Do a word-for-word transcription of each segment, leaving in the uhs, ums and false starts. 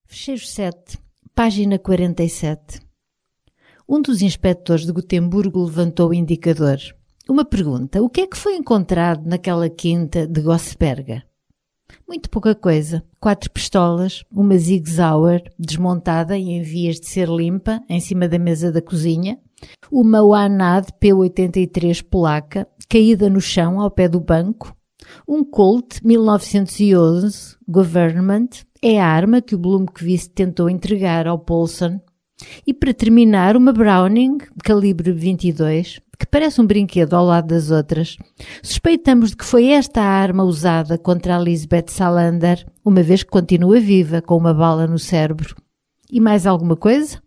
Fecheiro sete, página quarenta e sete. Um dos inspectores de Gotemburgo levantou o indicador. Uma pergunta: o que é que foi encontrado naquela quinta de Gossberga? Muito pouca coisa. Quatro pistolas, uma Sig Sauer desmontada e em vias de ser limpa em cima da mesa da cozinha, uma Oanad P oitenta e três polaca caída no chão ao pé do banco, um Colt mil novecentos e onze Government, é a arma que o Blomqvist tentou entregar ao Paulson, e para terminar uma Browning calibre vinte e dois, que parece um brinquedo ao lado das outras. Suspeitamos de que foi esta a arma usada contra a Lisbeth Salander, uma vez que continua viva com uma bala no cérebro. E mais alguma coisa?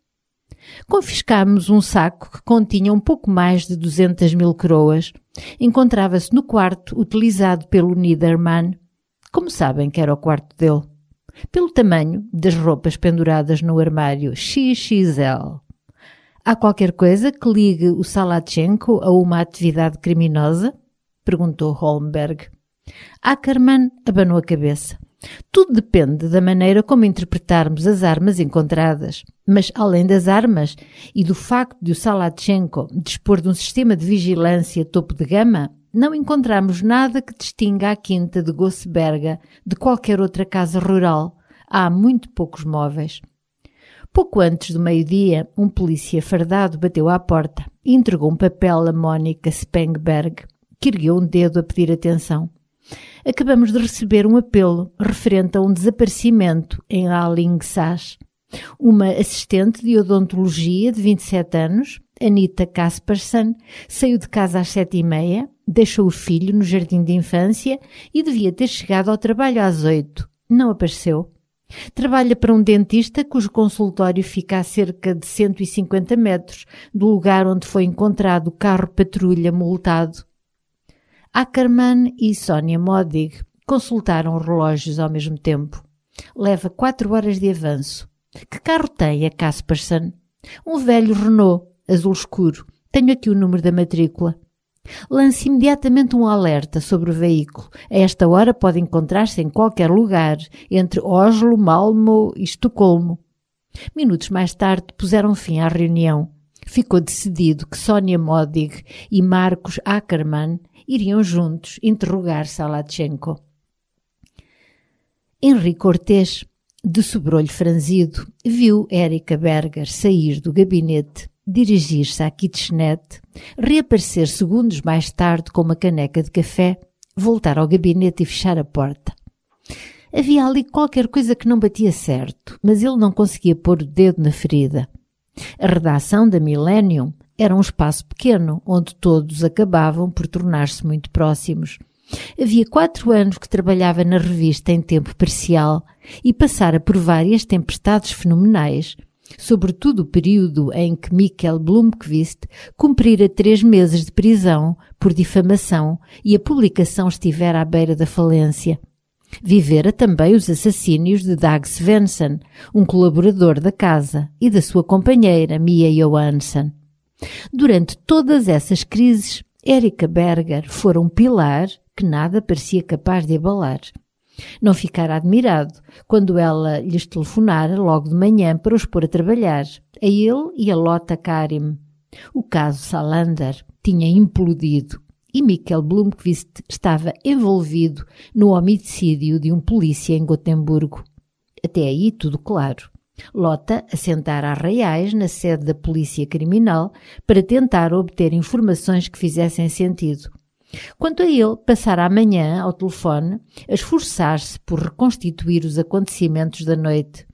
Confiscámos um saco que continha um pouco mais de duzentas mil coroas. Encontrava-se no quarto utilizado pelo Niedermann. Como sabem que era o quarto dele? Pelo tamanho das roupas penduradas no armário X X L. Há qualquer coisa que ligue o Salatchenko a uma atividade criminosa? Perguntou Holmberg. Ackermann abanou a cabeça. Tudo depende da maneira como interpretarmos as armas encontradas. Mas, além das armas e do facto de o Salatchenko dispor de um sistema de vigilância topo de gama, não encontramos nada que distinga a quinta de Gossberga de qualquer outra casa rural. Há muito poucos móveis. Pouco antes do meio-dia, um polícia fardado bateu à porta e entregou um papel a Mónica Spengberg, que ergueu um dedo a pedir atenção. Acabamos de receber um apelo referente a um desaparecimento em Alingsås. Uma assistente de odontologia de vinte e sete anos, Anita Kaspersen, saiu de casa às sete e meia, deixou o filho no jardim de infância e devia ter chegado ao trabalho às oito. Não apareceu. Trabalha para um dentista cujo consultório fica a cerca de cento e cinquenta metros do lugar onde foi encontrado o carro-patrulha multado. Ackermann e Sonia Modig consultaram os relógios ao mesmo tempo. Leva quatro horas de avanço. Que carro tem a Kaspersen? Um velho Renault, azul escuro. Tenho aqui o número da matrícula. Lance imediatamente um alerta sobre o veículo. A esta hora pode encontrar-se em qualquer lugar, entre Oslo, Malmö e Estocolmo. Minutos mais tarde puseram fim à reunião. Ficou decidido que Sonia Modig e Marcos Ackermann iriam juntos interrogar Salatchenko. Henrique Ortez, de sobrolho franzido, viu Erika Berger sair do gabinete, dirigir-se à kitchenette, reaparecer segundos mais tarde com uma caneca de café, voltar ao gabinete e fechar a porta. Havia ali qualquer coisa que não batia certo, mas ele não conseguia pôr o dedo na ferida. A redação da Millennium era um espaço pequeno, onde todos acabavam por tornar-se muito próximos. Havia quatro anos que trabalhava na revista em tempo parcial e passara por várias tempestades fenomenais, sobretudo o período em que Mikkel Blomqvist cumprira três meses de prisão por difamação e a publicação estivera à beira da falência. Vivera também os assassínios de Dag Svensson, um colaborador da casa, e da sua companheira Mia Johansson. Durante todas essas crises, Erika Berger fora um pilar que nada parecia capaz de abalar. Não ficara admirado quando ela lhes telefonara logo de manhã para os pôr a trabalhar, a ele e a Lotta Karim. O caso Salander tinha implodido e Mikkel Blomqvist estava envolvido no homicídio de um polícia em Gotemburgo. Até aí tudo claro. Lotta assentara a reais na sede da polícia criminal para tentar obter informações que fizessem sentido. Quanto a ele, passara a manhã ao telefone a esforçar-se por reconstituir os acontecimentos da noite.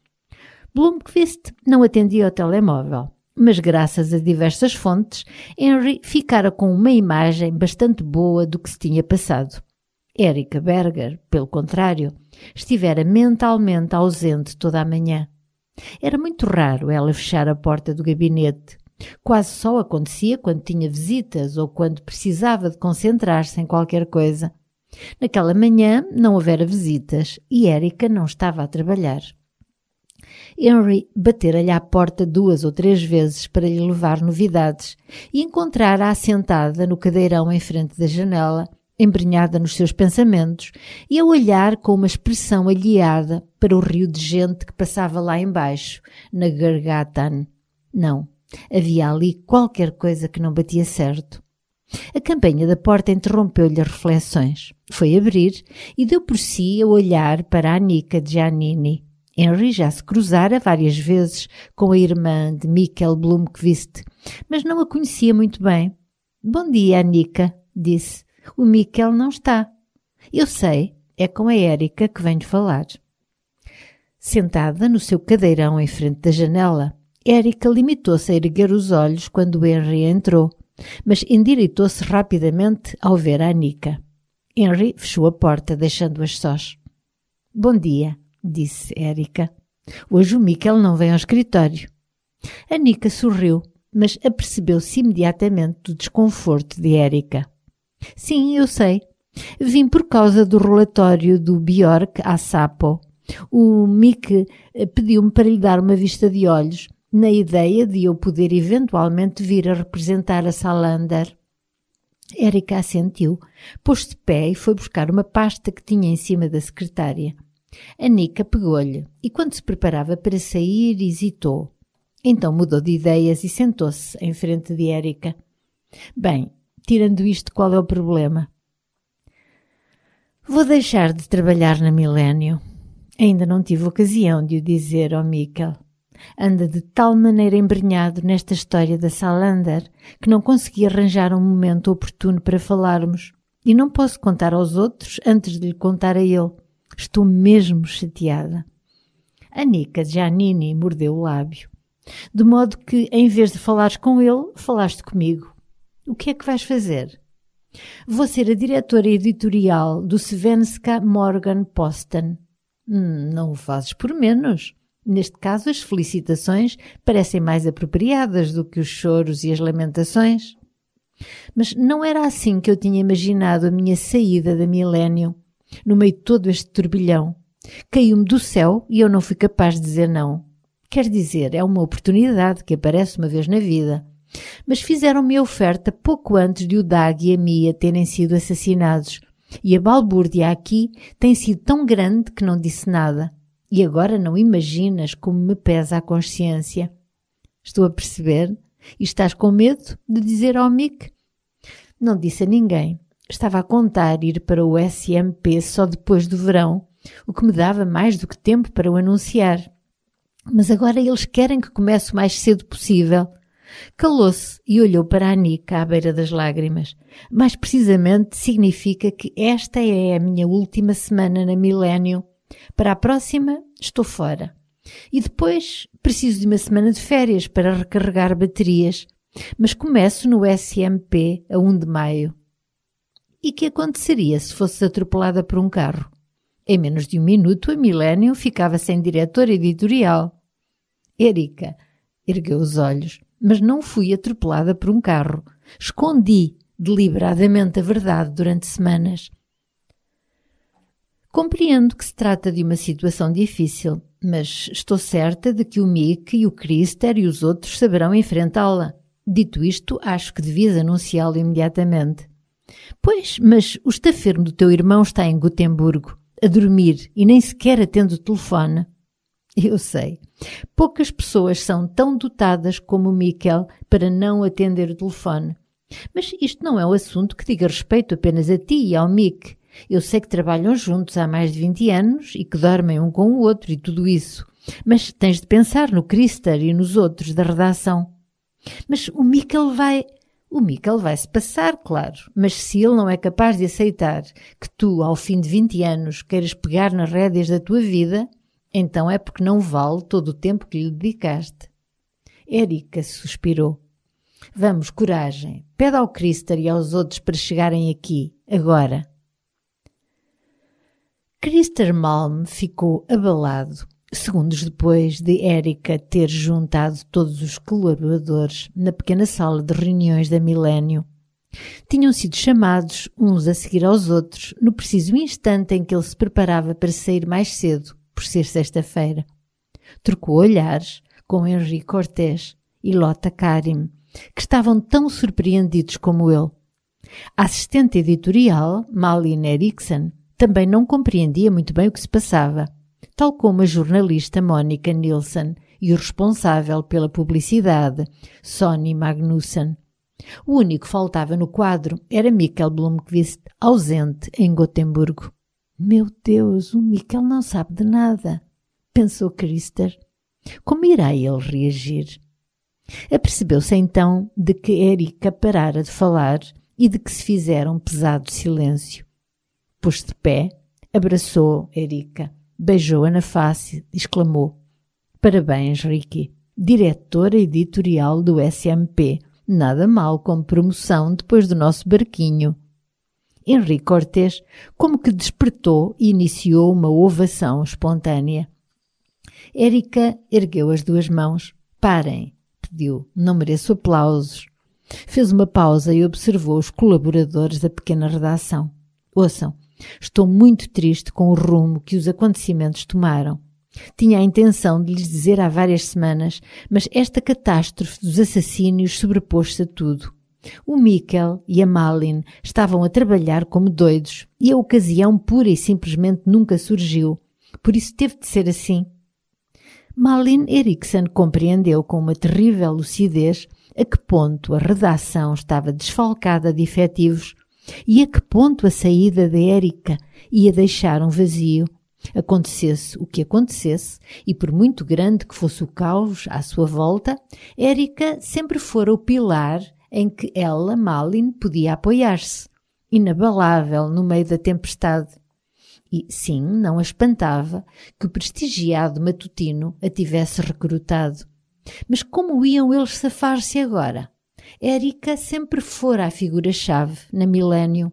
Blomqvist não atendia ao telemóvel, mas graças a diversas fontes, Henry ficara com uma imagem bastante boa do que se tinha passado. Erika Berger, pelo contrário, estivera mentalmente ausente toda a manhã. Era muito raro ela fechar a porta do gabinete. Quase só acontecia quando tinha visitas ou quando precisava de concentrar-se em qualquer coisa. Naquela manhã não houvera visitas e Erika não estava a trabalhar. Henry batera-lhe à porta duas ou três vezes para lhe levar novidades e encontrara-a assentada no cadeirão em frente da janela, embrenhada nos seus pensamentos e a olhar com uma expressão alheada para o rio de gente que passava lá embaixo, na Gargatan. Não, havia ali qualquer coisa que não batia certo. A campainha da porta interrompeu-lhe as reflexões. Foi abrir e deu por si a olhar para a Anika Giannini. Henry já se cruzara várias vezes com a irmã de Mikkel Blomqvist, mas não a conhecia muito bem. «Bom dia, Anika», disse. «O Mikkel não está». «Eu sei, é com a Erika que venho falar». Sentada no seu cadeirão em frente da janela, Erika limitou-se a erguer os olhos quando Henry entrou, mas endireitou-se rapidamente ao ver a Anika. Henry fechou a porta, deixando-as sós. «Bom dia», disse Erika. «Hoje o Mikkel não vem ao escritório». Anika sorriu, mas apercebeu-se imediatamente do desconforto de Erika. «Sim, eu sei. Vim por causa do relatório do Björk à Sapo. O Mick pediu-me para lhe dar uma vista de olhos, na ideia de eu poder eventualmente vir a representar a Salander». Erika assentiu, pôs-se de pé e foi buscar uma pasta que tinha em cima da secretária. Anika pegou-lhe e, quando se preparava para sair, hesitou. Então mudou de ideias e sentou-se em frente de Erika. «Bem, tirando isto, qual é o problema?» «Vou deixar de trabalhar na Milênio. Ainda não tive ocasião de o dizer ao Mikkel. Anda de tal maneira embrenhado nesta história da Salander que não consegui arranjar um momento oportuno para falarmos e não posso contar aos outros antes de lhe contar a ele. Estou mesmo chateada». Anika Giannini mordeu o lábio. «De modo que, em vez de falares com ele, falaste comigo. O que é que vais fazer?» «Vou ser a diretora editorial do Svenska Morgenposten». Hum, «Não o fazes por menos. Neste caso, as felicitações parecem mais apropriadas do que os choros e as lamentações». «Mas não era assim que eu tinha imaginado a minha saída da Milênio. No meio de todo este turbilhão. Caiu-me do céu e eu não fui capaz de dizer não. Quer dizer, é uma oportunidade que aparece uma vez na vida. Mas fizeram-me a oferta pouco antes de o Dag e a Mia terem sido assassinados. E a balbúrdia aqui tem sido tão grande que não disse nada. E agora não imaginas como me pesa a consciência. Estou a perceber? E estás com medo de dizer ao Mick?» Não disse a ninguém. Estava a contar ir para o S M P só depois do verão, o que me dava mais do que tempo para o anunciar. Mas agora eles querem que comece o mais cedo possível. Calou-se e olhou para a Anika à beira das lágrimas. Mais precisamente significa que esta é a minha última semana na Milênio. Para a próxima estou fora. E depois preciso de uma semana de férias para recarregar baterias. Mas começo no S M P a primeiro de maio. E que aconteceria se fosse atropelada por um carro? Em menos de um minuto a Milênio ficava sem diretor editorial. Erika ergueu os olhos, mas não fui atropelada por um carro. Escondi deliberadamente a verdade durante semanas. Compreendo que se trata de uma situação difícil, mas estou certa de que o Mick e o Christer e os outros saberão enfrentá-la. Dito isto, acho que devias anunciá-lo imediatamente. Pois, mas o estafermo do teu irmão está em Gotemburgo, a dormir e nem sequer atende o telefone. Eu sei. Poucas pessoas são tão dotadas como o Mikkel para não atender o telefone. Mas isto não é um assunto que diga respeito apenas a ti e ao Mick. Eu sei que trabalham juntos há mais de vinte anos e que dormem um com o outro e tudo isso. Mas tens de pensar no Christer e nos outros da redação. Mas o Mikkel vai... O Mikkel vai-se passar, claro, mas se ele não é capaz de aceitar que tu, ao fim de vinte anos, queiras pegar nas rédeas da tua vida, então é porque não vale todo o tempo que lhe dedicaste. Erika suspirou. Vamos, coragem. Pede ao Christer e aos outros para chegarem aqui, agora. Christer Malm ficou abalado, segundos depois de Erika ter juntado todos os colaboradores na pequena sala de reuniões da Milênio. Tinham sido chamados uns a seguir aos outros no preciso instante em que ele se preparava para sair mais cedo, por ser sexta-feira. Trocou olhares com Henri Cortés e Lotta Karim, que estavam tão surpreendidos como ele. A assistente editorial, Malin Eriksson, também não compreendia muito bem o que se passava, tal como a jornalista Monica Nilsson e o responsável pela publicidade, Sonny Magnussen. O único que faltava no quadro era Mikkel Blomqvist, ausente em Gotemburgo. Meu Deus, o Mikkel não sabe de nada, pensou Christer. Como irá ele reagir? Apercebeu-se então de que Erika parara de falar e de que se fizera um pesado silêncio. Pôs-se de pé, abraçou Erika, beijou-a na face e exclamou: Parabéns, Ricky, diretora editorial do S M P. Nada mal como promoção depois do nosso barquinho. Henrique Cortés como que despertou e iniciou uma ovação espontânea. Erika ergueu as duas mãos. Parem, pediu, não mereço aplausos. Fez uma pausa e observou os colaboradores da pequena redação. Ouçam, estou muito triste com o rumo que os acontecimentos tomaram. Tinha a intenção de lhes dizer há várias semanas, mas esta catástrofe dos assassínios sobrepôs-se a tudo. O Mikkel e a Malin estavam a trabalhar como doidos e a ocasião pura e simplesmente nunca surgiu. Por isso teve de ser assim. Malin Eriksson compreendeu com uma terrível lucidez a que ponto a redação estava desfalcada de efetivos e a que ponto a saída de Erika ia deixar um vazio. Acontecesse o que acontecesse, e por muito grande que fosse o caos à sua volta, Erika sempre fora o pilar em que ela, Malin, podia apoiar-se, inabalável no meio da tempestade. E, sim, não a espantava que o prestigiado matutino a tivesse recrutado. Mas como iam eles safar-se agora? Erika sempre fora a figura-chave na Milênio.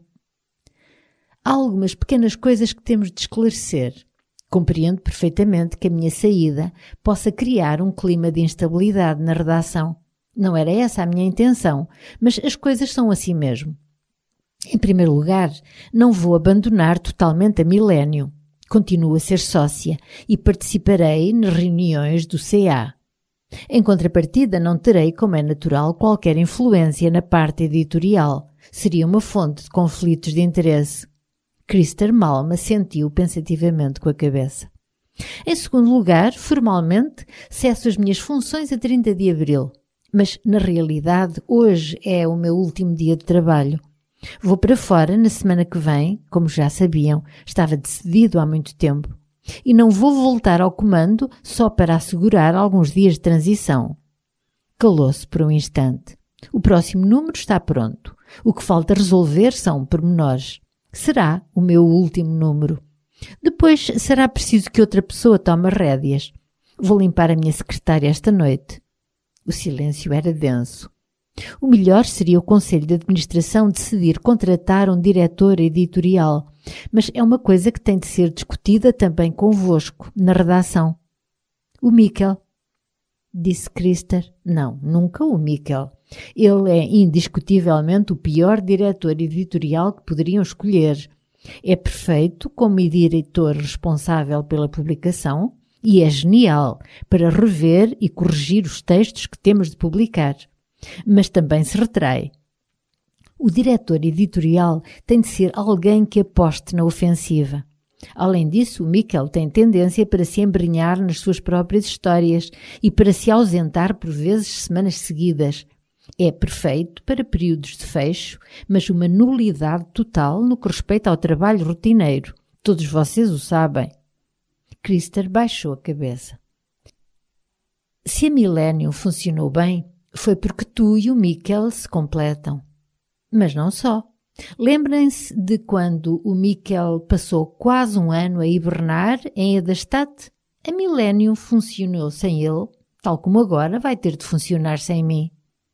Há algumas pequenas coisas que temos de esclarecer. Compreendo perfeitamente que a minha saída possa criar um clima de instabilidade na redação. Não era essa a minha intenção, mas as coisas são assim mesmo. Em primeiro lugar, não vou abandonar totalmente a Milênio. Continuo a ser sócia e participarei nas reuniões do C A. Em contrapartida, não terei, como é natural, qualquer influência na parte editorial. Seria uma fonte de conflitos de interesse. Christer Malma sentiu pensativamente com a cabeça. Em segundo lugar, formalmente, cesso as minhas funções a trinta de abril. Mas, na realidade, hoje é o meu último dia de trabalho. Vou para fora na semana que vem, como já sabiam, estava decidido há muito tempo. E não vou voltar ao comando só para assegurar alguns dias de transição. Calou-se por um instante. O próximo número está pronto. O que falta resolver são pormenores. Será o meu último número. Depois será preciso que outra pessoa tome as rédeas. Vou limpar a minha secretária esta noite. O silêncio era denso. O melhor seria o Conselho de Administração decidir contratar um diretor editorial, mas é uma coisa que tem de ser discutida também convosco, na redação. O Mikkel, disse Christer. Não, nunca o Mikkel. Ele é indiscutivelmente o pior diretor editorial que poderiam escolher. É perfeito como diretor responsável pela publicação e é genial para rever e corrigir os textos que temos de publicar. Mas também se retrai. O diretor editorial tem de ser alguém que aposte na ofensiva. Além disso, o Mikkel tem tendência para se embrenhar nas suas próprias histórias e para se ausentar por vezes semanas seguidas. É perfeito para períodos de fecho, mas uma nulidade total no que respeita ao trabalho rotineiro. Todos vocês o sabem. Christer baixou a cabeça. Se a Milênio funcionou bem, foi porque tu e o Mikkel se completam. Mas não só. Lembrem-se de quando o Mikkel passou quase um ano a hibernar em Edastad? A Milênio funcionou sem ele, tal como agora vai ter de funcionar sem mim.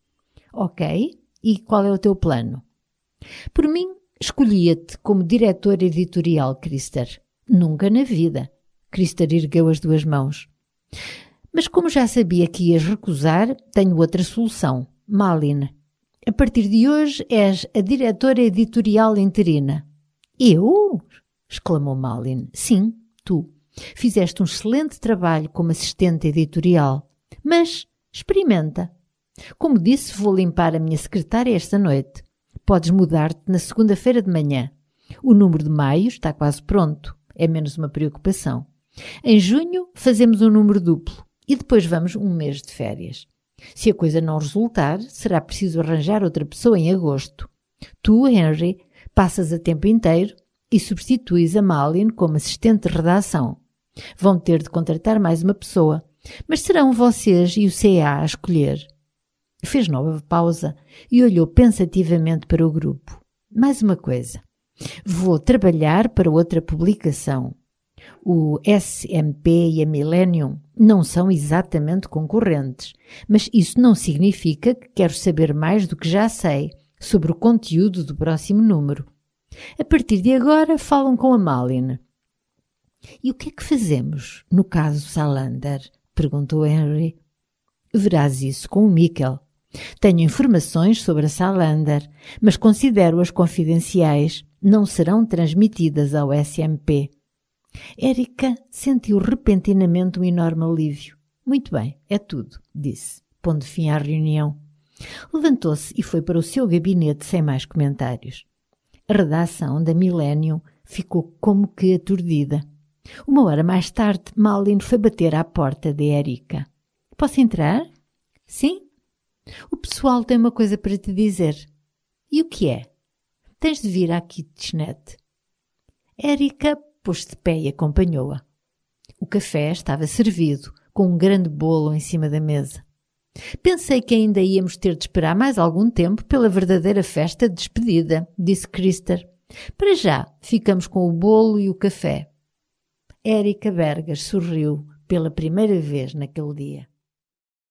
Ok, e qual é o teu plano? Por mim, escolhia-te como diretor editorial, Christer. Nunca na vida. Christer ergueu as duas mãos. Mas como já sabia que ias recusar, tenho outra solução. Malin, a partir de hoje és a diretora editorial interina. Eu? Exclamou Malin. Sim, tu. Fizeste um excelente trabalho como assistente editorial. Mas experimenta. Como disse, vou limpar a minha secretária esta noite. Podes mudar-te na segunda-feira de manhã. O número de maio está quase pronto. É menos uma preocupação. Em junho fazemos um número duplo e depois vamos um mês de férias. Se a coisa não resultar, será preciso arranjar outra pessoa em agosto. Tu, Henry, passas a tempo inteiro e substituis a Malin como assistente de redação. Vão ter de contratar mais uma pessoa, mas serão vocês e o C A a escolher. Fez nova pausa e olhou pensativamente para o grupo. Mais uma coisa. Vou trabalhar para outra publicação. O S M P e a Millennium não são exatamente concorrentes, mas isso não significa que quero saber mais do que já sei sobre o conteúdo do próximo número. A partir de agora falam com a Malin. E o que é que fazemos no caso Salander? Perguntou Henry. Verás isso com o Mikkel. Tenho informações sobre a Salander, mas considero-as confidenciais. Não serão transmitidas ao S M P. Erika sentiu repentinamente um enorme alívio. Muito bem, é tudo, disse, pondo fim à reunião. Levantou-se e foi para o seu gabinete sem mais comentários. A redação da Millennium ficou como que aturdida. Uma hora mais tarde, Malin foi bater à porta de Erika. Posso entrar? Sim? O pessoal tem uma coisa para te dizer. E o que é? Tens de vir à kitchenette. Erika pôs-se de pé e acompanhou-a. O café estava servido, com um grande bolo em cima da mesa. Pensei que ainda íamos ter de esperar mais algum tempo pela verdadeira festa de despedida, disse Christer. Para já, ficamos com o bolo e o café. Erika Berger sorriu pela primeira vez naquele dia.